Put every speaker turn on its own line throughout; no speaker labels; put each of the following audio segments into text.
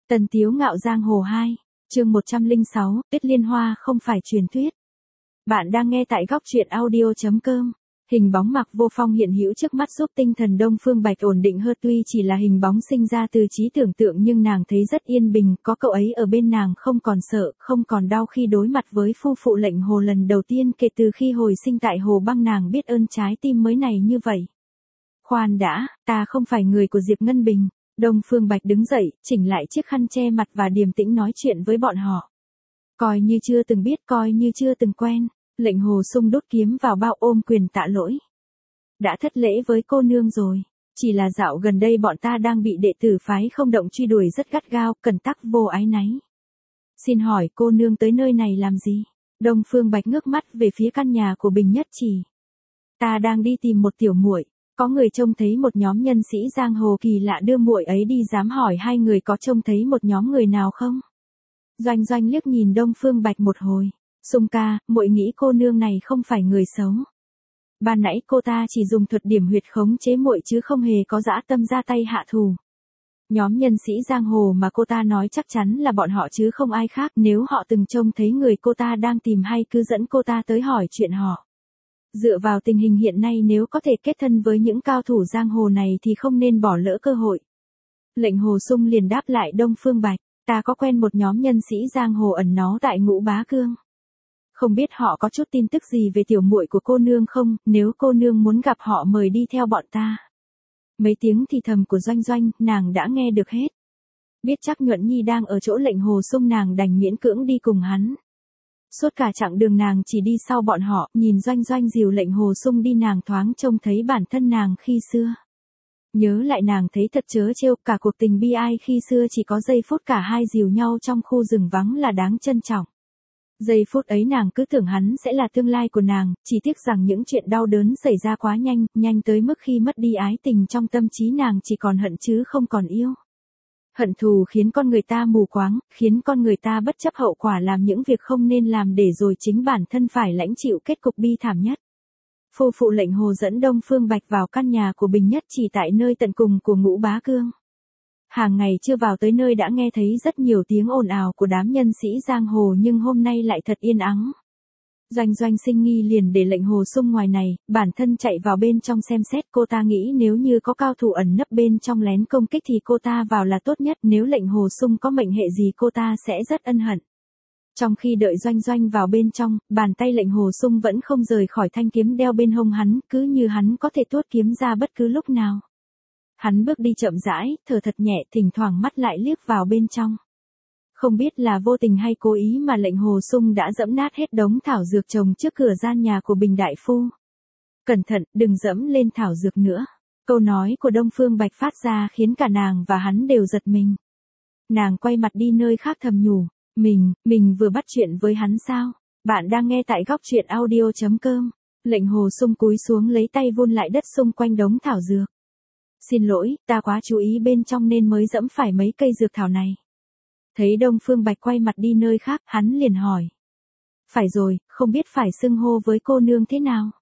Tần Tiếu Ngạo Giang Hồ 2, chương 106, Tuyết Liên Hoa không phải truyền thuyết. Bạn đang nghe tại góc truyện audio.com. Hình bóng Mạc Vô Phong hiện hữu trước mắt giúp tinh thần Đông Phương Bạch ổn định hơn, tuy chỉ là hình bóng sinh ra từ trí tưởng tượng nhưng nàng thấy rất yên bình, có cậu ấy ở bên nàng không còn sợ, không còn đau khi đối mặt với phu phụ Lệnh Hồ lần đầu tiên kể từ khi hồi sinh tại Hồ Băng, nàng biết ơn trái tim mới này như vậy. Khoan đã, ta không phải người của Diệp Ngân Bình. Đông Phương Bạch đứng dậy, chỉnh lại chiếc khăn che mặt và điềm tĩnh nói chuyện với bọn họ. Coi như chưa từng biết, coi như chưa từng quen. Lệnh Hồ Sung đút kiếm vào bao ôm quyền tạ lỗi. Đã thất lễ với cô nương rồi. Chỉ là dạo gần đây bọn ta đang bị đệ tử phái không động truy đuổi rất gắt gao, cần tắc vô ái náy. Xin hỏi cô nương tới nơi này làm gì? Đông Phương Bạch ngước mắt về phía căn nhà của Bình Nhất Chỉ. Ta đang đi tìm một tiểu muội. Có người trông thấy một nhóm nhân sĩ giang hồ kỳ lạ đưa muội ấy đi, dám hỏi hai người có trông thấy một nhóm người nào không? Doanh Doanh liếc nhìn Đông Phương Bạch một hồi. Sung ca, muội nghĩ cô nương này không phải người xấu. Ban nãy cô ta chỉ dùng thuật điểm huyệt khống chế muội chứ không hề có dã tâm ra tay hạ thù. Nhóm nhân sĩ giang hồ mà cô ta nói chắc chắn là bọn họ chứ không ai khác, nếu họ từng trông thấy người cô ta đang tìm hay cứ dẫn cô ta tới hỏi chuyện họ. Dựa vào tình hình hiện nay, nếu có thể kết thân với những cao thủ giang hồ này thì không nên bỏ lỡ cơ hội. Lệnh Hồ Sung liền đáp lại Đông Phương Bạch, ta có quen một nhóm nhân sĩ giang hồ ẩn náu tại Ngũ Bá Cương. Không biết họ có chút tin tức gì về tiểu muội của cô nương không, nếu cô nương muốn gặp họ mời đi theo bọn ta. Mấy tiếng thì thầm của Doanh Doanh, nàng đã nghe được hết. Biết chắc Nhuận Nhi đang ở chỗ Lệnh Hồ Sung, nàng đành miễn cưỡng đi cùng hắn. Suốt cả chặng đường nàng chỉ đi sau bọn họ, nhìn Doanh Doanh dìu Lệnh Hồ Sung đi, nàng thoáng trông thấy bản thân nàng khi xưa. Nhớ lại nàng thấy thật trớ trêu, cả cuộc tình bi ai khi xưa chỉ có giây phút cả hai dìu nhau trong khu rừng vắng là đáng trân trọng. Giây phút ấy nàng cứ tưởng hắn sẽ là tương lai của nàng, chỉ tiếc rằng những chuyện đau đớn xảy ra quá nhanh, nhanh tới mức khi mất đi ái tình trong tâm trí nàng chỉ còn hận chứ không còn yêu. Hận thù khiến con người ta mù quáng, khiến con người ta bất chấp hậu quả làm những việc không nên làm để rồi chính bản thân phải lãnh chịu kết cục bi thảm nhất. Phu phụ Lệnh Hồ dẫn Đông Phương Bạch vào căn nhà của Bình Nhất Chỉ tại nơi tận cùng của Ngũ Bá Cương. Hàng ngày chưa vào tới nơi đã nghe thấy rất nhiều tiếng ồn ào của đám nhân sĩ giang hồ, nhưng hôm nay lại thật yên ắng. Doanh Doanh sinh nghi liền để Lệnh Hồ Sung ngoài này, bản thân chạy vào bên trong xem xét. Cô ta nghĩ nếu như có cao thủ ẩn nấp bên trong lén công kích thì cô ta vào là tốt nhất, nếu Lệnh Hồ Sung có mệnh hệ gì cô ta sẽ rất ân hận. Trong khi đợi Doanh Doanh vào bên trong, bàn tay Lệnh Hồ Sung vẫn không rời khỏi thanh kiếm đeo bên hông hắn, cứ như hắn có thể tuốt kiếm ra bất cứ lúc nào. Hắn bước đi chậm rãi, thở thật nhẹ, thỉnh thoảng mắt lại liếc vào bên trong. Không biết là vô tình hay cố ý mà Lệnh Hồ Sung đã dẫm nát hết đống thảo dược trồng trước cửa gian nhà của Bình đại phu. Cẩn thận, đừng dẫm lên thảo dược nữa. Câu nói của Đông Phương Bạch phát ra khiến cả nàng và hắn đều giật mình. Nàng quay mặt đi nơi khác thầm nhủ, mình vừa bắt chuyện với hắn sao? Bạn đang nghe tại góc truyện audio.com. Lệnh Hồ Sung cúi xuống lấy tay vun lại đất xung quanh đống thảo dược. Xin lỗi, ta quá chú ý bên trong nên mới dẫm phải mấy cây dược thảo này. Thấy Đông Phương Bạch quay mặt đi nơi khác, hắn liền hỏi. Phải rồi, không biết phải xưng hô với cô nương thế nào?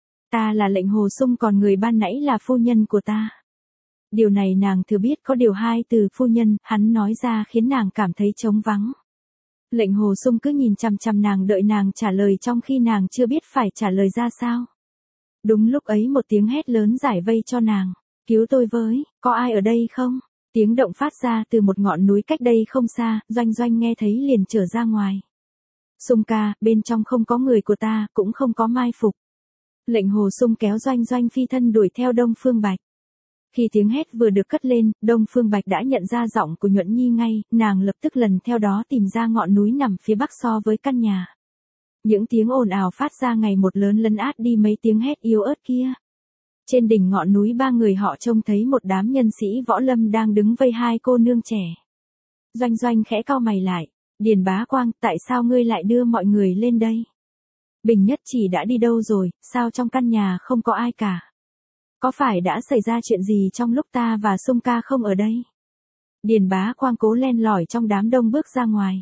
Ta là Lệnh Hồ Sung, còn người ban nãy là phu nhân của ta. Điều này nàng thừa biết, có điều hai từ phu nhân, hắn nói ra khiến nàng cảm thấy trống vắng. Lệnh Hồ Sung cứ nhìn chằm chằm nàng, đợi nàng trả lời trong khi nàng chưa biết phải trả lời ra sao. Đúng lúc ấy một tiếng hét lớn giải vây cho nàng. Cứu tôi với, có ai ở đây không? Tiếng động phát ra từ một ngọn núi cách đây không xa, Doanh Doanh nghe thấy liền trở ra ngoài. Sung ca, bên trong không có người của ta, cũng không có mai phục. Lệnh Hồ Sung kéo Doanh Doanh phi thân đuổi theo Đông Phương Bạch. Khi tiếng hét vừa được cất lên, Đông Phương Bạch đã nhận ra giọng của Nhuận Nhi ngay, nàng lập tức lần theo đó tìm ra ngọn núi nằm phía bắc so với căn nhà. Những tiếng ồn ào phát ra ngày một lớn lấn át đi mấy tiếng hét yếu ớt kia. Trên đỉnh ngọn núi ba người họ trông thấy một đám nhân sĩ võ lâm đang đứng vây hai cô nương trẻ. Doanh Doanh khẽ cau mày lại, Điền Bá Quang, tại sao ngươi lại đưa mọi người lên đây? Bình Nhất Chỉ đã đi đâu rồi, sao trong căn nhà không có ai cả? Có phải đã xảy ra chuyện gì trong lúc ta và Sung ca không ở đây? Điền Bá Quang cố len lỏi trong đám đông bước ra ngoài.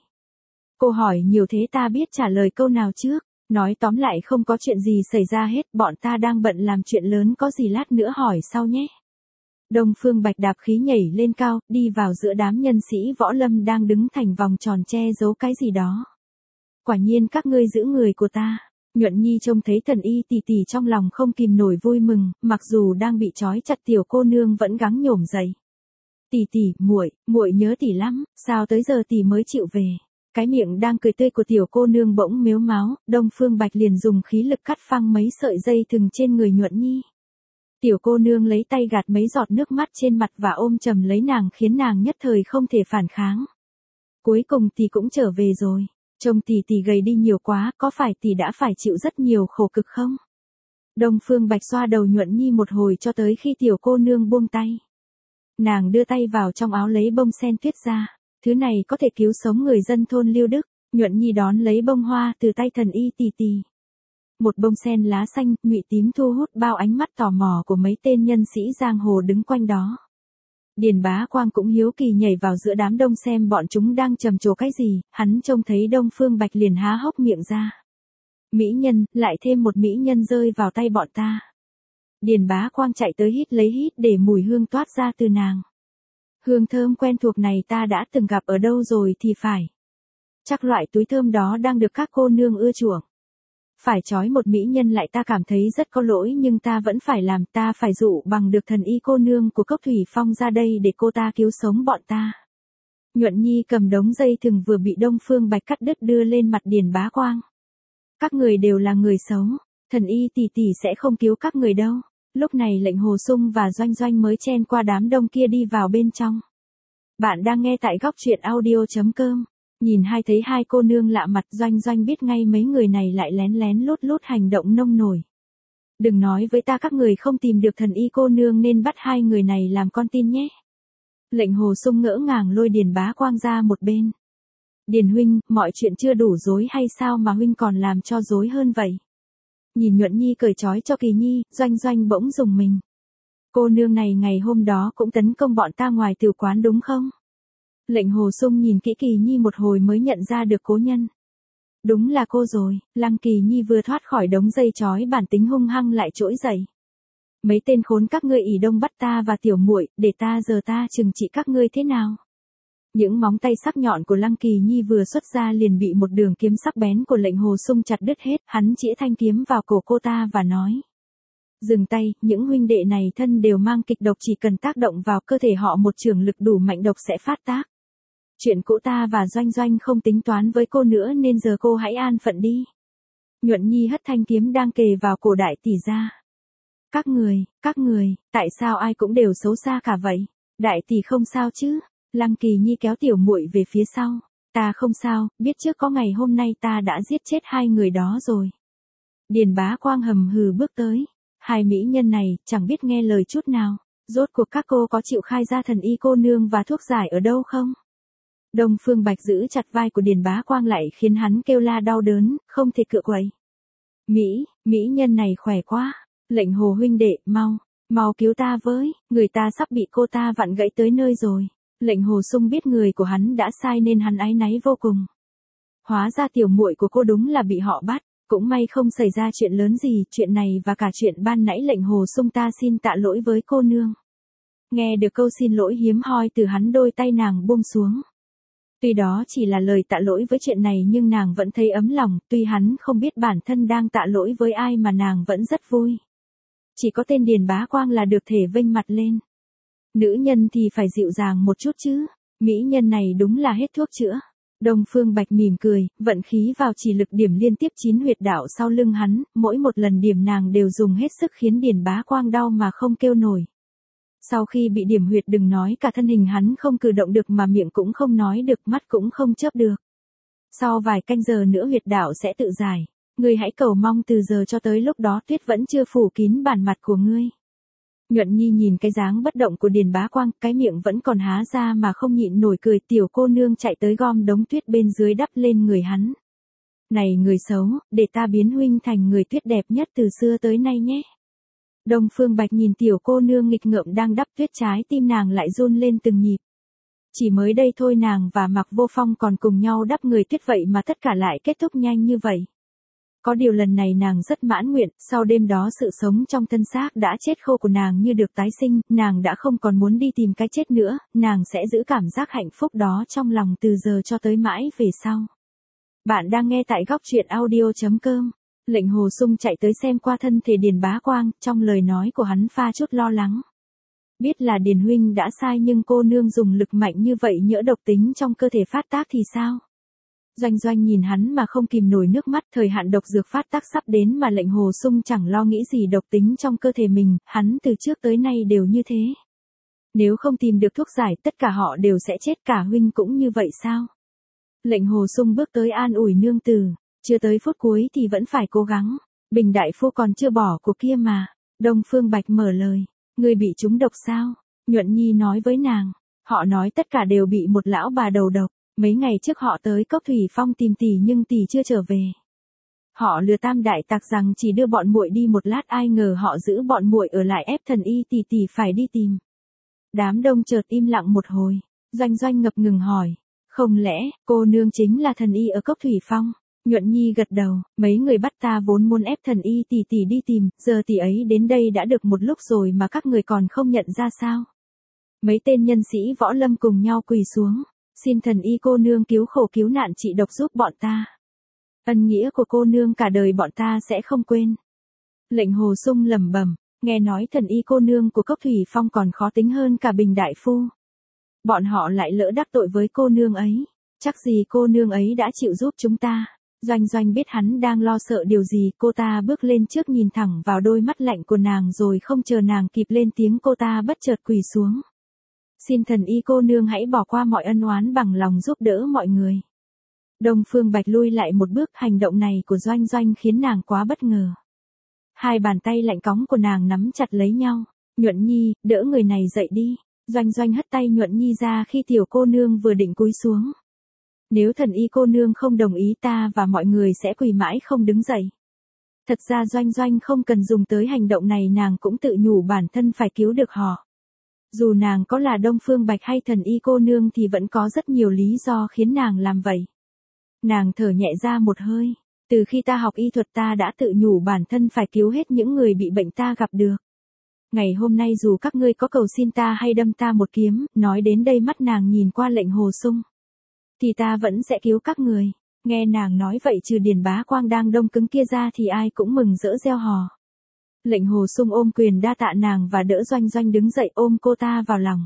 Cô hỏi nhiều thế ta biết trả lời câu nào trước? Nói tóm lại không có chuyện gì xảy ra hết, bọn ta đang bận làm chuyện lớn, có gì lát nữa hỏi sau nhé. Đông Phương Bạch đạp khí nhảy lên cao, đi vào giữa đám nhân sĩ võ lâm đang đứng thành vòng tròn che giấu cái gì đó. Quả nhiên các ngươi giữ người của ta. Nhuận Nhi trông thấy Thần Y tỷ tỷ trong lòng không kìm nổi vui mừng, mặc dù đang bị trói chặt tiểu cô nương vẫn gắng nhổm dậy. Tỷ tỷ, muội nhớ tỷ lắm, sao tới giờ tỷ mới chịu về? Cái miệng đang cười tươi của tiểu cô nương bỗng mếu máo, Đông Phương Bạch liền dùng khí lực cắt phăng mấy sợi dây thừng trên người Nhuận Nhi. Tiểu cô nương lấy tay gạt mấy giọt nước mắt trên mặt và ôm chầm lấy nàng khiến nàng nhất thời không thể phản kháng. Cuối cùng tỷ cũng trở về rồi. Trông tỷ gầy đi nhiều quá, có phải tỷ đã phải chịu rất nhiều khổ cực không? Đông Phương Bạch xoa đầu Nhuận Nhi một hồi cho tới khi tiểu cô nương buông tay. Nàng đưa tay vào trong áo lấy bông sen tuyết ra. Thứ này có thể cứu sống người dân thôn Liêu Đức. Nhuận Nhi đón lấy bông hoa từ tay Thần Y tỷ. Một bông sen lá xanh, nhụy tím thu hút bao ánh mắt tò mò của mấy tên nhân sĩ giang hồ đứng quanh đó. Điền Bá Quang cũng hiếu kỳ nhảy vào giữa đám đông xem bọn chúng đang trầm trồ cái gì, hắn trông thấy Đông Phương Bạch liền há hốc miệng ra. Mỹ nhân, lại thêm một mỹ nhân rơi vào tay bọn ta. Điền Bá Quang chạy tới hít lấy hít để mùi hương toát ra từ nàng. Hương thơm quen thuộc này ta đã từng gặp ở đâu rồi thì phải. Chắc loại túi thơm đó đang được các cô nương ưa chuộng. Phải trói một mỹ nhân lại ta cảm thấy rất có lỗi nhưng ta vẫn phải làm, ta phải dụ bằng được Thần Y cô nương của Cốc Thủy Phong ra đây để cô ta cứu sống bọn ta. Nhuận Nhi cầm đống dây thừng vừa bị Đông Phương Bạch cắt đứt đưa lên mặt Điền Bá Quang. Các người đều là người xấu, Thần Y tỷ sẽ không cứu các người đâu. Lúc này Lệnh Hồ Sung và Doanh Doanh mới chen qua đám đông kia đi vào bên trong. Bạn đang nghe tại góc truyện audio.com. Nhìn thấy hai cô nương lạ mặt, Doanh biết ngay mấy người này lại lén lút hành động nông nổi. Đừng nói với ta các người không tìm được Thần Y cô nương nên bắt hai người này làm con tin nhé. Lệnh Hồ Sung ngỡ ngàng lôi Điền Bá Quang ra một bên. Điền huynh, mọi chuyện chưa đủ rối hay sao mà huynh còn làm cho rối hơn vậy? Nhìn Nhuận Nhi cởi trói cho Kỳ Nhi, Doanh bỗng rùng mình. Cô nương này ngày hôm đó cũng tấn công bọn ta ngoài tiểu quán đúng không? Lệnh Hồ Sung nhìn kỹ Kỳ Nhi một hồi mới nhận ra được cố nhân. Đúng là cô rồi, Lăng Kỳ Nhi vừa thoát khỏi đống dây trói bản tính hung hăng lại trỗi dậy. Mấy tên khốn các ngươi ỷ đông bắt ta và tiểu muội, để ta trừng trị các ngươi thế nào? Những móng tay sắc nhọn của Lăng Kỳ Nhi vừa xuất ra liền bị một đường kiếm sắc bén của Lệnh Hồ Sung chặt đứt hết, hắn chĩa thanh kiếm vào cổ cô ta và nói. Dừng tay, những huynh đệ này thân đều mang kịch độc, chỉ cần tác động vào cơ thể họ một chưởng lực đủ mạnh độc sẽ phát tác. Chuyện cũ ta và Doanh không tính toán với cô nữa nên giờ cô hãy an phận đi. Nhuận Nhi hất thanh kiếm đang kề vào cổ đại tỷ ra. Các người, tại sao ai cũng đều xấu xa cả vậy? Đại tỷ không sao chứ? Lăng Kỳ Nhi kéo tiểu muội về phía sau. Ta không sao, biết trước có ngày hôm nay ta đã giết chết hai người đó rồi. Điền Bá Quang hầm hừ bước tới. Hai mỹ nhân này chẳng biết nghe lời chút nào. Rốt cuộc các cô có chịu khai ra Thần Y cô nương và thuốc giải ở đâu không? Đông Phương Bạch giữ chặt vai của Điền Bá Quang lại khiến hắn kêu la đau đớn, không thể cựa quậy. Mỹ nhân này khỏe quá. Lệnh Hồ huynh đệ, mau cứu ta với, người ta sắp bị cô ta vặn gãy tới nơi rồi. Lệnh Hồ Sung biết người của hắn đã sai nên hắn áy náy vô cùng. Hóa ra tiểu muội của cô đúng là bị họ bắt, cũng may không xảy ra chuyện lớn gì, chuyện này và cả chuyện ban nãy Lệnh Hồ Sung ta xin tạ lỗi với cô nương. Nghe được câu xin lỗi hiếm hoi từ hắn, đôi tay nàng buông xuống. Tuy đó chỉ là lời tạ lỗi với chuyện này nhưng nàng vẫn thấy ấm lòng, tuy hắn không biết bản thân đang tạ lỗi với ai mà nàng vẫn rất vui. Chỉ có tên Điền Bá Quang là được thể vênh mặt lên. Nữ nhân thì phải dịu dàng một chút chứ, mỹ nhân này đúng là hết thuốc chữa. Đông Phương Bạch mỉm cười, vận khí vào chỉ lực điểm liên tiếp 9 huyệt đạo sau lưng hắn, mỗi một lần điểm nàng đều dùng hết sức khiến Điền Bá Quang đau mà không kêu nổi. Sau khi bị điểm huyệt đừng nói cả thân hình hắn không cử động được mà miệng cũng không nói được, mắt cũng không chớp được. Sau vài canh giờ nữa huyệt đạo sẽ tự giải, ngươi hãy cầu mong từ giờ cho tới lúc đó tuyết vẫn chưa phủ kín bản mặt của ngươi. Nhuận Nhi nhìn cái dáng bất động của Điền Bá Quang, cái miệng vẫn còn há ra mà không nhịn nổi cười, tiểu cô nương chạy tới gom đống tuyết bên dưới đắp lên người hắn. Này người xấu, để ta biến huynh thành người tuyết đẹp nhất từ xưa tới nay nhé. Đông Phương Bạch nhìn tiểu cô nương nghịch ngợm đang đắp tuyết, trái tim nàng lại run lên từng nhịp. Chỉ mới đây thôi nàng và Mạc Vô Phong còn cùng nhau đắp người tuyết vậy mà tất cả lại kết thúc nhanh như vậy. Có điều lần này nàng rất mãn nguyện, sau đêm đó sự sống trong thân xác đã chết khô của nàng như được tái sinh, nàng đã không còn muốn đi tìm cái chết nữa, nàng sẽ giữ cảm giác hạnh phúc đó trong lòng từ giờ cho tới mãi về sau. Bạn đang nghe tại góc truyện audio.com. Lệnh Hồ Sung chạy tới xem qua thân thể Điền Bá Quang, trong lời nói của hắn pha chút lo lắng. Biết là Điền huynh đã sai nhưng cô nương dùng lực mạnh như vậy nhỡ độc tính trong cơ thể phát tác thì sao? Doanh Doanh nhìn hắn mà không kìm nổi nước mắt, thời hạn độc dược phát tác sắp đến mà Lệnh Hồ Sung chẳng lo nghĩ gì độc tính trong cơ thể mình, hắn từ trước tới nay đều như thế. Nếu không tìm được thuốc giải tất cả họ đều sẽ chết, cả huynh cũng như vậy sao? Lệnh Hồ Sung bước tới an ủi nương tử, chưa tới phút cuối thì vẫn phải cố gắng, Bình đại phu còn chưa bỏ cuộc kia mà. Đông Phương Bạch mở lời, người bị trúng độc sao? Nhuận Nhi nói với nàng, họ nói tất cả đều bị một lão bà đầu độc. Mấy ngày trước họ tới Cốc Thủy Phong tìm tỷ nhưng tỷ chưa trở về. Họ lừa Tam đại tặc rằng chỉ đưa bọn muội đi một lát, ai ngờ họ giữ bọn muội ở lại ép thần y tỷ phải đi tìm. Đám đông chợt im lặng một hồi, Doanh Doanh ngập ngừng hỏi, không lẽ cô nương chính là thần y ở Cốc Thủy Phong? Nhuận Nhi gật đầu, mấy người bắt ta vốn muốn ép thần y tỷ đi tìm, giờ tỷ ấy đến đây đã được một lúc rồi mà các người còn không nhận ra sao? Mấy tên nhân sĩ võ lâm cùng nhau quỳ xuống. Xin thần y cô nương cứu khổ cứu nạn trị độc giúp bọn ta. Ân nghĩa của cô nương cả đời bọn ta sẽ không quên. Lệnh Hồ Sung lẩm bẩm, nghe nói thần y cô nương của Cốc Thủy Phong còn khó tính hơn cả Bình đại phu. Bọn họ lại lỡ đắc tội với cô nương ấy, chắc gì cô nương ấy đã chịu giúp chúng ta. Doanh Doanh biết hắn đang lo sợ điều gì, cô ta bước lên trước nhìn thẳng vào đôi mắt lạnh của nàng rồi không chờ nàng kịp lên tiếng cô ta bất chợt quỳ xuống. Xin thần y cô nương hãy bỏ qua mọi ân oán bằng lòng giúp đỡ mọi người. Đông Phương Bạch lui lại một bước, hành động này của Doanh Doanh khiến nàng quá bất ngờ. Hai bàn tay lạnh cóng của nàng nắm chặt lấy nhau. Nhuận Nhi, đỡ người này dậy đi. Doanh Doanh hất tay Nhuận Nhi ra khi tiểu cô nương vừa định cúi xuống. Nếu thần y cô nương không đồng ý ta và mọi người sẽ quỳ mãi không đứng dậy. Thật ra Doanh Doanh không cần dùng tới hành động này, nàng cũng tự nhủ bản thân phải cứu được họ. Dù nàng có là Đông Phương Bạch hay thần y cô nương thì vẫn có rất nhiều lý do khiến nàng làm vậy. Nàng thở nhẹ ra một hơi, từ khi ta học y thuật ta đã tự nhủ bản thân phải cứu hết những người bị bệnh ta gặp được. Ngày hôm nay dù các ngươi có cầu xin ta hay đâm ta một kiếm, nói đến đây mắt nàng nhìn qua Lệnh Hồ Sung, thì ta vẫn sẽ cứu các người. Nghe nàng nói vậy trừ Điền Bá Quang đang đông cứng kia ra thì ai cũng mừng rỡ reo hò. Lệnh Hồ Sung ôm quyền đa tạ nàng và đỡ Doanh Doanh đứng dậy ôm cô ta vào lòng.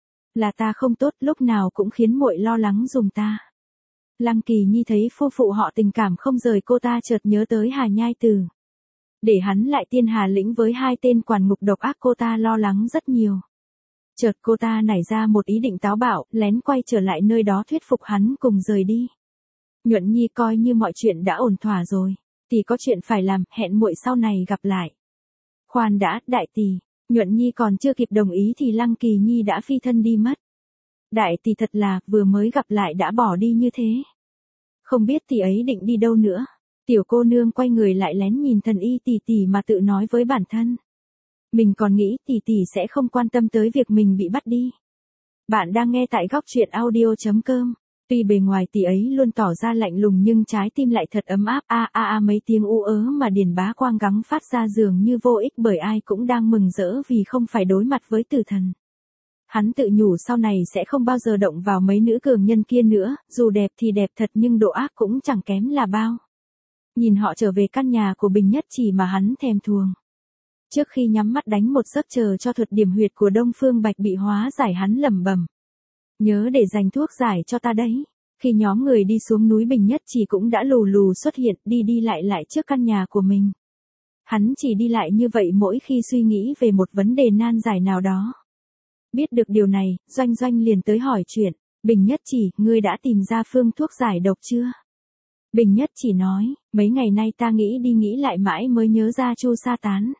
Là ta không tốt, lúc nào cũng khiến muội lo lắng giùm ta. Lăng Kỳ Nhi thấy phu phụ họ tình cảm không rời cô ta, chợt nhớ tới Hà Nhai Tử. Để hắn lại Tiên Hà lĩnh với hai tên quản ngục độc ác, cô ta lo lắng rất nhiều. Chợt cô ta nảy ra một ý định táo bạo, lén quay trở lại nơi đó thuyết phục hắn cùng rời đi. Nhuận Nhi, coi như mọi chuyện đã ổn thỏa rồi, tỷ có chuyện phải làm, hẹn muội sau này gặp lại. Khoan đã, đại tỷ. Nhuận Nhi còn chưa kịp đồng ý thì Lăng Kỳ Nhi đã phi thân đi mất. Đại tỷ thật là, vừa mới gặp lại đã bỏ đi như thế. Không biết tỷ ấy định đi đâu nữa. Tiểu cô nương quay người lại lén nhìn thần y tỷ mà tự nói với bản thân. Mình còn nghĩ tỷ sẽ không quan tâm tới việc mình bị bắt đi. Bạn đang nghe tại góc truyện audio.com. Tuy bề ngoài tỷ ấy luôn tỏ ra lạnh lùng nhưng trái tim lại thật ấm áp. Mấy tiếng u ớ mà Điền Bá Quang gắng phát ra dường như vô ích, bởi ai cũng đang mừng rỡ vì không phải đối mặt với tử thần. Hắn tự nhủ sau này sẽ không bao giờ động vào mấy nữ cường nhân kia nữa, dù đẹp thì đẹp thật nhưng độ ác cũng chẳng kém là bao. Nhìn họ trở về căn nhà của Bình Nhất Chỉ mà hắn thèm thuồng. Trước khi nhắm mắt đánh một giấc chờ cho thuật điểm huyệt của Đông Phương Bạch bị hóa giải, hắn lẩm bẩm. Nhớ để dành thuốc giải cho ta đấy. Khi nhóm người đi xuống núi, Bình Nhất Chỉ cũng đã lù lù xuất hiện, đi lại trước căn nhà của mình. Hắn chỉ đi lại như vậy mỗi khi suy nghĩ về một vấn đề nan giải nào đó. Biết được điều này, Doanh Doanh liền tới hỏi chuyện. Bình Nhất Chỉ, ngươi đã tìm ra phương thuốc giải độc chưa? Bình Nhất Chỉ nói, mấy ngày nay ta nghĩ đi nghĩ lại mãi mới nhớ ra Chu Sa Tán.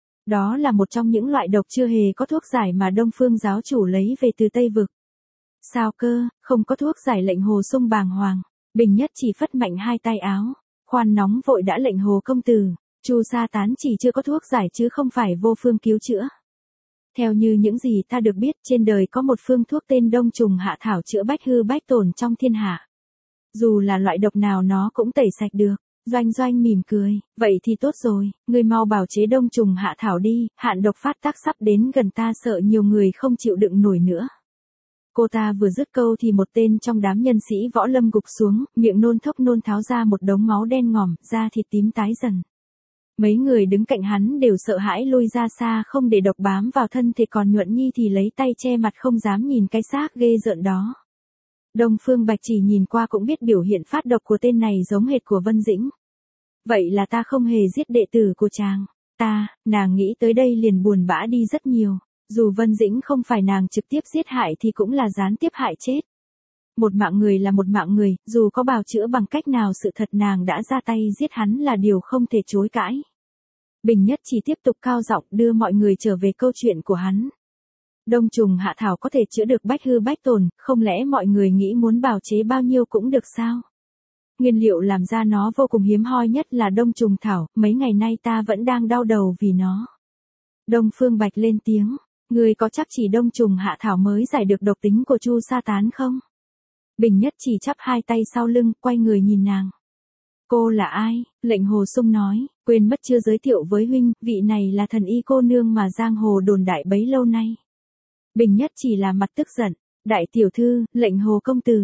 Đó là một trong những loại độc chưa hề có thuốc giải mà Đông Phương giáo chủ lấy về từ Tây Vực. Sao cơ, không có thuốc giải? Lệnh Hồ Sung bàng hoàng. Bình Nhất Chỉ phất mạnh hai tay áo. Khoan nóng vội đã, Lệnh Hồ công tử. Chu Sa Tán chỉ chưa có thuốc giải chứ không phải vô phương cứu chữa. Theo như những gì ta được biết, trên đời có một phương thuốc tên Đông Trùng Hạ Thảo chữa bách hư bách tổn trong thiên hạ. Dù là loại độc nào nó cũng tẩy sạch được. Doanh Doanh mỉm cười, vậy thì tốt rồi, ngươi mau bào chế đông trùng hạ thảo đi, hạn độc phát tác sắp đến gần ta sợ nhiều người không chịu đựng nổi nữa. Cô ta vừa dứt câu thì một tên trong đám nhân sĩ võ lâm gục xuống, miệng nôn thốc nôn tháo ra một đống máu đen ngòm, da thịt tím tái dần. Mấy người đứng cạnh hắn đều sợ hãi lui ra xa không để độc bám vào thân thể, còn Nhuận Nhi thì lấy tay che mặt không dám nhìn cái xác ghê rợn đó. Đông Phương Bạch chỉ nhìn qua cũng biết biểu hiện phát độc của tên này giống hệt của Vân Dĩnh. Vậy là ta không hề giết đệ tử của chàng. Nàng nghĩ tới đây liền buồn bã đi rất nhiều. Dù Vân Dĩnh không phải nàng trực tiếp giết hại thì cũng là gián tiếp hại chết. Một mạng người là một mạng người, dù có bào chữa bằng cách nào sự thật nàng đã ra tay giết hắn là điều không thể chối cãi. Bình Nhất chỉ tiếp tục cao giọng đưa mọi người trở về câu chuyện của hắn. Đông trùng hạ thảo có thể chữa được bách hư bách tồn, không lẽ mọi người nghĩ muốn bào chế bao nhiêu cũng được sao? Nguyên liệu làm ra nó vô cùng hiếm hoi nhất là đông trùng thảo, mấy ngày nay ta vẫn đang đau đầu vì nó. Đông Phương Bạch lên tiếng, người có chắc chỉ đông trùng hạ thảo mới giải được độc tính của Chu Sa Tán không? Bình Nhất chỉ chắp hai tay sau lưng, quay người nhìn nàng. Cô là ai? Lệnh Hồ Sung nói, quên mất chưa giới thiệu với huynh, vị này là thần y cô nương mà giang hồ đồn đại bấy lâu nay. Bình Nhất chỉ là mặt tức giận, đại tiểu thư, Lệnh Hồ công tử,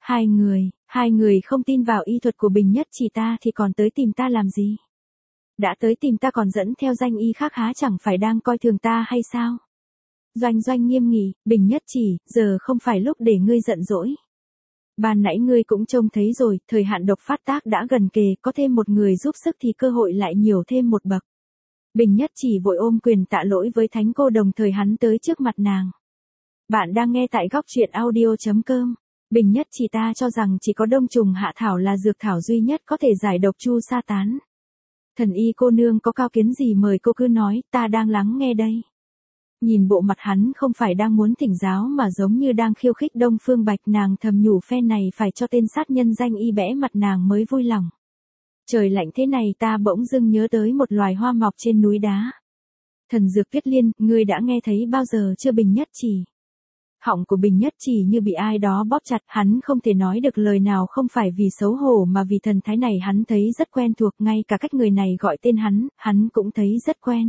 hai người không tin vào y thuật của Bình Nhất chỉ ta thì còn tới tìm ta làm gì? Đã tới tìm ta còn dẫn theo danh y khác há chẳng phải đang coi thường ta hay sao? Doanh Doanh nghiêm nghị, Bình Nhất chỉ, giờ không phải lúc để ngươi giận dỗi. Ban nãy ngươi cũng trông thấy rồi, thời hạn độc phát tác đã gần kề, có thêm một người giúp sức thì cơ hội lại nhiều thêm một bậc. Bình Nhất chỉ vội ôm quyền tạ lỗi với thánh cô, đồng thời hắn tới trước mặt nàng. Bạn đang nghe tại góc truyện audio.com. Bình Nhất chỉ ta cho rằng chỉ có đông trùng hạ thảo là dược thảo duy nhất có thể giải độc Chu Sa Tán. Thần y cô nương có cao kiến gì mời cô cứ nói, ta đang lắng nghe đây. Nhìn bộ mặt hắn không phải đang muốn thỉnh giáo mà giống như đang khiêu khích Đông Phương Bạch, nàng thầm nhủ phen này phải cho tên sát nhân danh y bẽ mặt nàng mới vui lòng. Trời lạnh thế này ta bỗng dưng nhớ tới một loài hoa mọc trên núi đá. Thần dược Tuyết Liên, ngươi đã nghe thấy bao giờ chưa? Bình Nhất chỉ. Họng của Bình Nhất chỉ như bị ai đó bóp chặt, hắn không thể nói được lời nào, không phải vì xấu hổ mà vì thần thái này hắn thấy rất quen thuộc, ngay cả cách người này gọi tên hắn cũng thấy rất quen.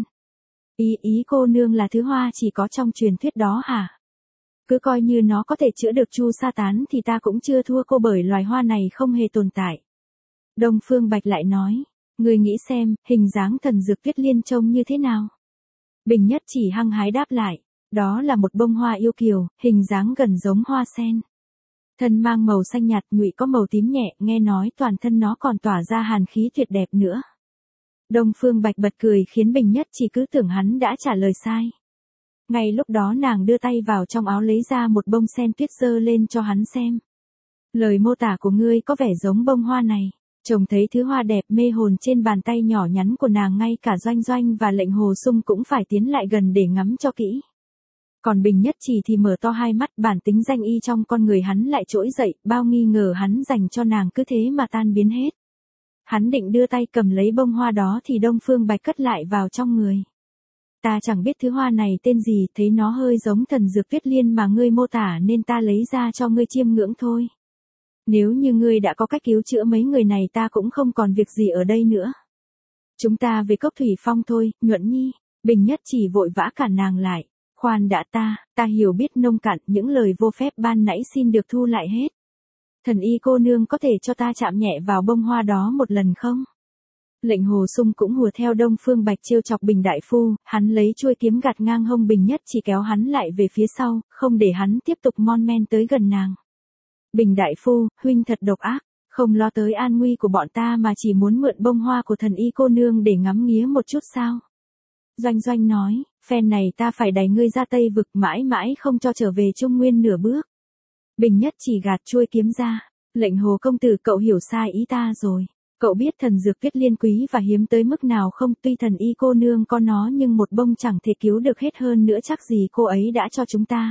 Ý cô nương là thứ hoa chỉ có trong truyền thuyết đó hả? Cứ coi như nó có thể chữa được Chu Sa Tán thì ta cũng chưa thua cô, bởi loài hoa này không hề tồn tại. Đông Phương Bạch lại nói, người nghĩ xem, hình dáng thần dược Tuyết Liên trông như thế nào? Bình Nhất chỉ hăng hái đáp lại, đó là một bông hoa yêu kiều, hình dáng gần giống hoa sen. Thân mang màu xanh nhạt, nhụy có màu tím nhẹ, nghe nói toàn thân nó còn tỏa ra hàn khí tuyệt đẹp nữa. Đông Phương Bạch bật cười khiến Bình Nhất chỉ cứ tưởng hắn đã trả lời sai. Ngay lúc đó nàng đưa tay vào trong áo lấy ra một bông sen tuyết giơ lên cho hắn xem. Lời mô tả của ngươi có vẻ giống bông hoa này. Trông thấy thứ hoa đẹp mê hồn trên bàn tay nhỏ nhắn của nàng, ngay cả Doanh Doanh và Lệnh Hồ Sung cũng phải tiến lại gần để ngắm cho kỹ. Còn Bình Nhất chỉ thì mở to hai mắt, bản tính danh y trong con người hắn lại trỗi dậy, bao nghi ngờ hắn dành cho nàng cứ thế mà tan biến hết. Hắn định đưa tay cầm lấy bông hoa đó thì Đông Phương Bạch cất lại vào trong người. Ta chẳng biết thứ hoa này tên gì, thấy nó hơi giống thần dược Tuyết Liên mà ngươi mô tả nên ta lấy ra cho ngươi chiêm ngưỡng thôi. Nếu như ngươi đã có cách cứu chữa mấy người này ta cũng không còn việc gì ở đây nữa. Chúng ta về Cốc Thủy Phong thôi, Nhuận Nhi. Bình Nhất chỉ vội vã cản nàng lại. Khoan đã, ta hiểu biết nông cạn, những lời vô phép ban nãy xin được thu lại hết. Thần y cô nương có thể cho ta chạm nhẹ vào bông hoa đó một lần không? Lệnh Hồ Sung cũng hùa theo Đông Phương Bạch trêu chọc Bình đại phu, hắn lấy chuôi kiếm gạt ngang hông Bình Nhất chỉ kéo hắn lại về phía sau, không để hắn tiếp tục mon men tới gần nàng. Bình đại phu, huynh thật độc ác, không lo tới an nguy của bọn ta mà chỉ muốn mượn bông hoa của thần y cô nương để ngắm nghía một chút sao? Doanh Doanh nói, phen này ta phải đẩy ngươi ra Tây Vực, mãi mãi không cho trở về Trung Nguyên nửa bước. Bình Nhất chỉ gạt chuôi kiếm ra, Lệnh Hồ công tử, cậu hiểu sai ý ta rồi. Cậu biết thần dược Tuyết Liên quý và hiếm tới mức nào không? Tuy thần y cô nương có nó nhưng một bông chẳng thể cứu được hết, hơn nữa chắc gì cô ấy đã cho chúng ta.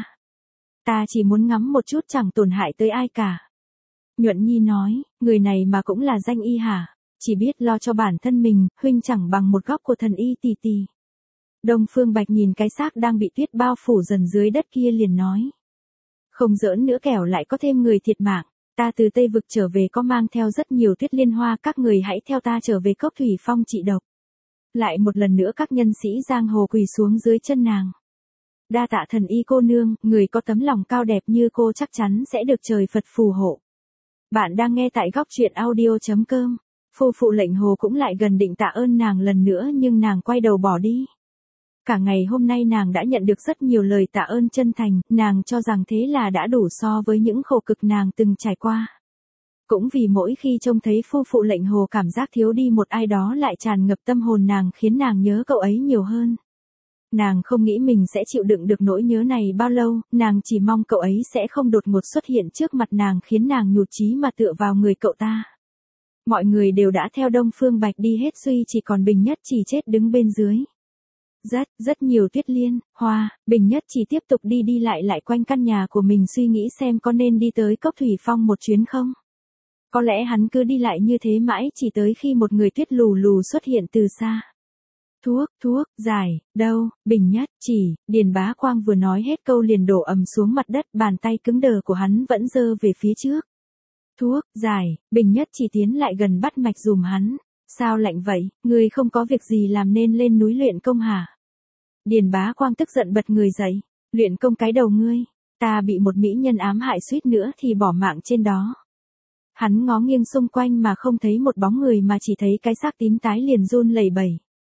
Ta chỉ muốn ngắm một chút, chẳng tổn hại tới ai cả. Nhuận Nhi nói, người này mà cũng là danh y hả? Chỉ biết lo cho bản thân mình, huynh chẳng bằng một góc của thần y tì tì. Đông Phương Bạch nhìn cái xác đang bị tuyết bao phủ dần dưới đất kia liền nói. Không giỡn nữa, kẻo lại có thêm người thiệt mạng. Ta từ Tây Vực trở về có mang theo rất nhiều tuyết liên hoa, các người hãy theo ta trở về Cốc Thủy Phong trị độc. Lại một lần nữa các nhân sĩ giang hồ quỳ xuống dưới chân nàng. Đa tạ thần y cô nương, người có tấm lòng cao đẹp như cô chắc chắn sẽ được trời Phật phù hộ. Bạn đang nghe tại góc truyện audio.com. Phu phụ Lệnh Hồ cũng lại gần định tạ ơn nàng lần nữa nhưng nàng quay đầu bỏ đi. Cả ngày hôm nay nàng đã nhận được rất nhiều lời tạ ơn chân thành, nàng cho rằng thế là đã đủ so với những khổ cực nàng từng trải qua. Cũng vì mỗi khi trông thấy phu phụ Lệnh Hồ cảm giác thiếu đi một ai đó lại tràn ngập tâm hồn nàng khiến nàng nhớ cậu ấy nhiều hơn. Nàng không nghĩ mình sẽ chịu đựng được nỗi nhớ này bao lâu, nàng chỉ mong cậu ấy sẽ không đột ngột xuất hiện trước mặt nàng khiến nàng nhụt chí mà tựa vào người cậu ta. Mọi người đều đã theo Đông Phương Bạch đi hết, duy chỉ còn Bình Nhất Chỉ chết đứng bên dưới. Rất nhiều tuyết liên, hoa, Bình Nhất Chỉ tiếp tục đi lại quanh căn nhà của mình suy nghĩ xem có nên đi tới Cốc Thủy Phong một chuyến không. Có lẽ hắn cứ đi lại như thế mãi chỉ tới khi một người tuyết lù lù xuất hiện từ xa. Thuốc, giải, đâu, Bình Nhất Chỉ, Điền Bá Quang vừa nói hết câu liền đổ ầm xuống mặt đất, bàn tay cứng đờ của hắn vẫn giơ về phía trước. Thuốc, giải, Bình Nhất Chỉ tiến lại gần bắt mạch dùm hắn. Sao lạnh vậy, ngươi không có việc gì làm nên lên núi luyện công hả? Điền Bá Quang tức giận bật người dậy. Luyện công cái đầu ngươi, ta bị một mỹ nhân ám hại suýt nữa thì bỏ mạng trên đó. Hắn ngó nghiêng xung quanh mà không thấy một bóng người mà chỉ thấy cái xác tím tái liền run lẩy bẩy.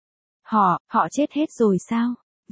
Họ chết hết rồi sao?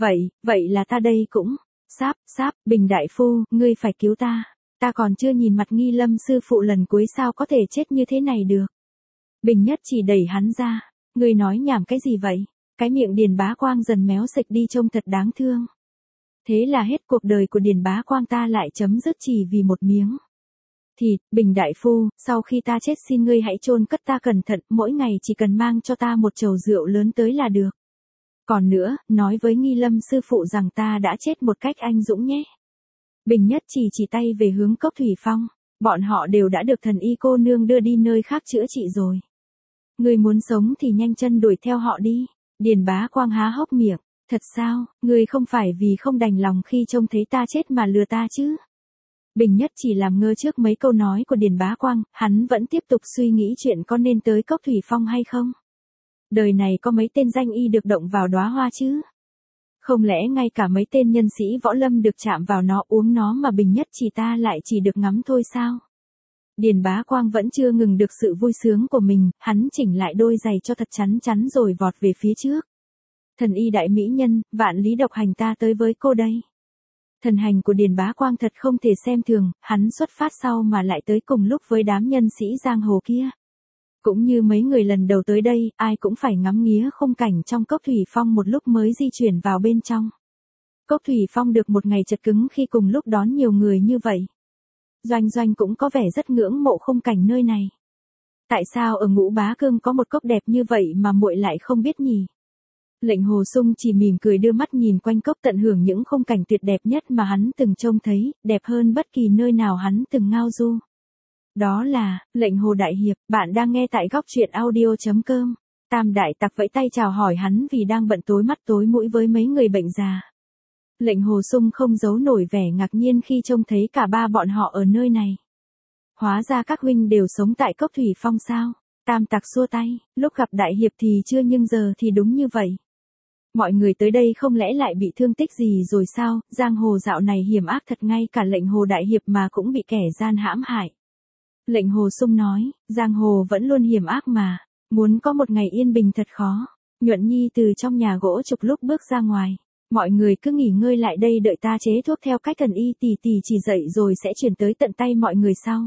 Vậy là ta đây cũng. Sáp, Bình đại phu, ngươi phải cứu ta. Ta còn chưa nhìn mặt Nghi Lâm sư phụ lần cuối sao có thể chết như thế này được. Bình Nhất Chỉ đẩy hắn ra. Ngươi nói nhảm cái gì vậy? Cái miệng Điền Bá Quang dần méo sạch đi trông thật đáng thương. Thế là hết cuộc đời của Điền Bá Quang ta lại chấm dứt chỉ vì một miếng thịt. Bình đại phu, sau khi ta chết xin ngươi hãy chôn cất ta cẩn thận, mỗi ngày chỉ cần mang cho ta một chầu rượu lớn tới là được. Còn nữa, nói với Nghi Lâm sư phụ rằng ta đã chết một cách anh dũng nhé. Bình Nhất chỉ tay về hướng Cốc Thủy Phong. Bọn họ đều đã được thần y cô nương đưa đi nơi khác chữa trị rồi. Ngươi muốn sống thì nhanh chân đuổi theo họ đi. Điền Bá Quang há hốc miệng. Thật sao, ngươi không phải vì không đành lòng khi trông thấy ta chết mà lừa ta chứ? Bình Nhất chỉ làm ngơ trước mấy câu nói của Điền Bá Quang, hắn vẫn tiếp tục suy nghĩ chuyện có nên tới Cốc Thủy Phong hay không. Đời này có mấy tên danh y được động vào đóa hoa chứ? Không lẽ ngay cả mấy tên nhân sĩ võ lâm được chạm vào nó uống nó mà Bình Nhất chỉ ta lại chỉ được ngắm thôi sao? Điền Bá Quang vẫn chưa ngừng được sự vui sướng của mình, hắn chỉnh lại đôi giày cho thật chắn rồi vọt về phía trước. Thần y đại mỹ nhân, vạn lý độc hành ta tới với cô đây. Thần hành của Điền Bá Quang thật không thể xem thường, hắn xuất phát sau mà lại tới cùng lúc với đám nhân sĩ giang hồ kia. Cũng như mấy người lần đầu tới đây, ai cũng phải ngắm nghía khung cảnh trong Cốc Thủy Phong một lúc mới di chuyển vào bên trong. Cốc Thủy Phong được một ngày chật cứng khi cùng lúc đón nhiều người như vậy. Doanh cũng có vẻ rất ngưỡng mộ khung cảnh nơi này. Tại sao ở Ngũ Bá Cương có một cốc đẹp như vậy mà muội lại không biết nhỉ? Lệnh Hồ Sung chỉ mỉm cười đưa mắt nhìn quanh cốc tận hưởng những khung cảnh tuyệt đẹp nhất mà hắn từng trông thấy, đẹp hơn bất kỳ nơi nào hắn từng ngao du. Đó là, Lệnh Hồ đại hiệp, bạn đang nghe tại góc truyện audio.com. Tam đại tặc vẫy tay chào hỏi hắn vì đang bận tối mắt tối mũi với mấy người bệnh già. Lệnh Hồ Sung không giấu nổi vẻ ngạc nhiên khi trông thấy cả ba bọn họ ở nơi này. Hóa ra các huynh đều sống tại Cốc Thủy Phong sao? Tam tặc xua tay, lúc gặp đại hiệp thì chưa nhưng giờ thì đúng như vậy. Mọi người tới đây không lẽ lại bị thương tích gì rồi sao? Giang hồ dạo này hiểm ác thật, ngay cả Lệnh Hồ đại hiệp mà cũng bị kẻ gian hãm hại. Lệnh Hồ Sung nói, giang hồ vẫn luôn hiểm ác mà, muốn có một ngày yên bình thật khó. Nhuận Nhi từ trong nhà gỗ trục lúc bước ra ngoài. Mọi người cứ nghỉ ngơi lại đây đợi ta chế thuốc theo cách thần y tỷ chỉ dạy rồi sẽ chuyển tới tận tay mọi người sau.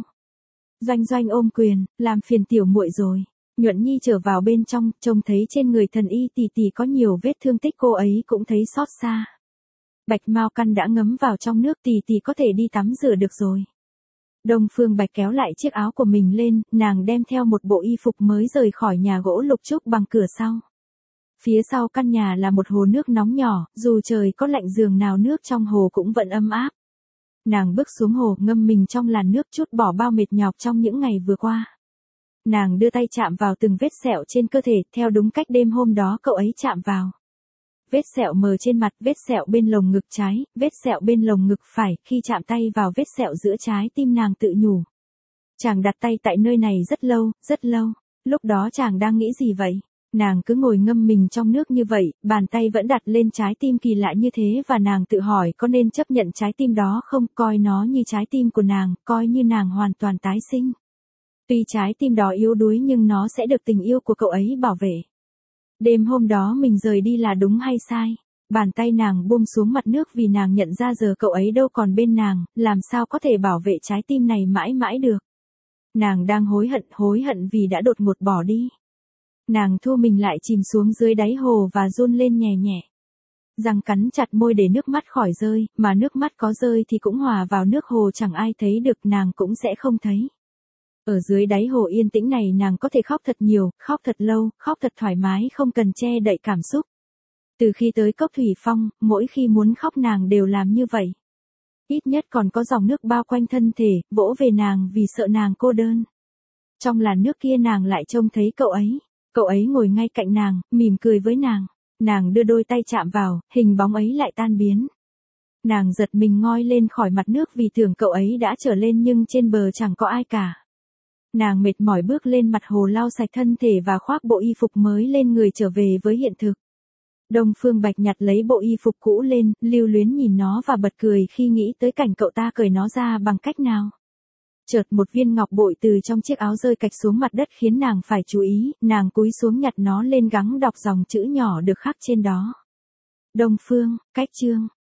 Doanh ôm quyền, làm phiền tiểu muội rồi. Nhuận Nhi trở vào bên trong, trông thấy trên người thần y tỷ có nhiều vết thương tích, cô ấy cũng thấy xót xa. Bạch Mao Căn đã ngấm vào trong nước, tỷ có thể đi tắm rửa được rồi. Đông Phương Bạch kéo lại chiếc áo của mình lên, nàng đem theo một bộ y phục mới rời khỏi nhà gỗ Lục Trúc bằng cửa sau. Phía sau căn nhà là một hồ nước nóng nhỏ, dù trời có lạnh giường nào nước trong hồ cũng vẫn ấm áp. Nàng bước xuống hồ, ngâm mình trong làn nước chút bỏ bao mệt nhọc trong những ngày vừa qua. Nàng đưa tay chạm vào từng vết sẹo trên cơ thể, theo đúng cách đêm hôm đó cậu ấy chạm vào. Vết sẹo mờ trên mặt, vết sẹo bên lồng ngực trái, vết sẹo bên lồng ngực phải, khi chạm tay vào vết sẹo giữa trái tim nàng tự nhủ. Chàng đặt tay tại nơi này rất lâu, rất lâu. Lúc đó chàng đang nghĩ gì vậy? Nàng cứ ngồi ngâm mình trong nước như vậy, bàn tay vẫn đặt lên trái tim kỳ lạ như thế và nàng tự hỏi có nên chấp nhận trái tim đó không, coi nó như trái tim của nàng, coi như nàng hoàn toàn tái sinh. Tuy trái tim đó yếu đuối nhưng nó sẽ được tình yêu của cậu ấy bảo vệ. Đêm hôm đó mình rời đi là đúng hay sai? Bàn tay nàng buông xuống mặt nước vì nàng nhận ra giờ cậu ấy đâu còn bên nàng, làm sao có thể bảo vệ trái tim này mãi mãi được. Nàng đang hối hận vì đã đột ngột bỏ đi. Nàng thu mình lại chìm xuống dưới đáy hồ và run lên nhẹ nhẹ. Răng cắn chặt môi để nước mắt khỏi rơi, mà nước mắt có rơi thì cũng hòa vào nước hồ chẳng ai thấy được, nàng cũng sẽ không thấy. Ở dưới đáy hồ yên tĩnh này nàng có thể khóc thật nhiều, khóc thật lâu, khóc thật thoải mái không cần che đậy cảm xúc. Từ khi tới cốc thủy phong, mỗi khi muốn khóc nàng đều làm như vậy. Ít nhất còn có dòng nước bao quanh thân thể, vỗ về nàng vì sợ nàng cô đơn. Trong làn nước kia nàng lại trông thấy cậu ấy. Cậu ấy ngồi ngay cạnh nàng, mỉm cười với nàng. Nàng đưa đôi tay chạm vào, hình bóng ấy lại tan biến. Nàng giật mình ngoi lên khỏi mặt nước vì tưởng cậu ấy đã trở lên nhưng trên bờ chẳng có ai cả. Nàng mệt mỏi bước lên mặt hồ lau sạch thân thể và khoác bộ y phục mới lên người trở về với hiện thực. Đông Phương Bạch nhặt lấy bộ y phục cũ lên, lưu luyến nhìn nó và bật cười khi nghĩ tới cảnh cậu ta cởi nó ra bằng cách nào. Chợt một viên ngọc bội từ trong chiếc áo rơi cạch xuống mặt đất khiến nàng phải chú ý, nàng cúi xuống nhặt nó lên gắng đọc dòng chữ nhỏ được khắc trên đó. Đông Phương, cách chương.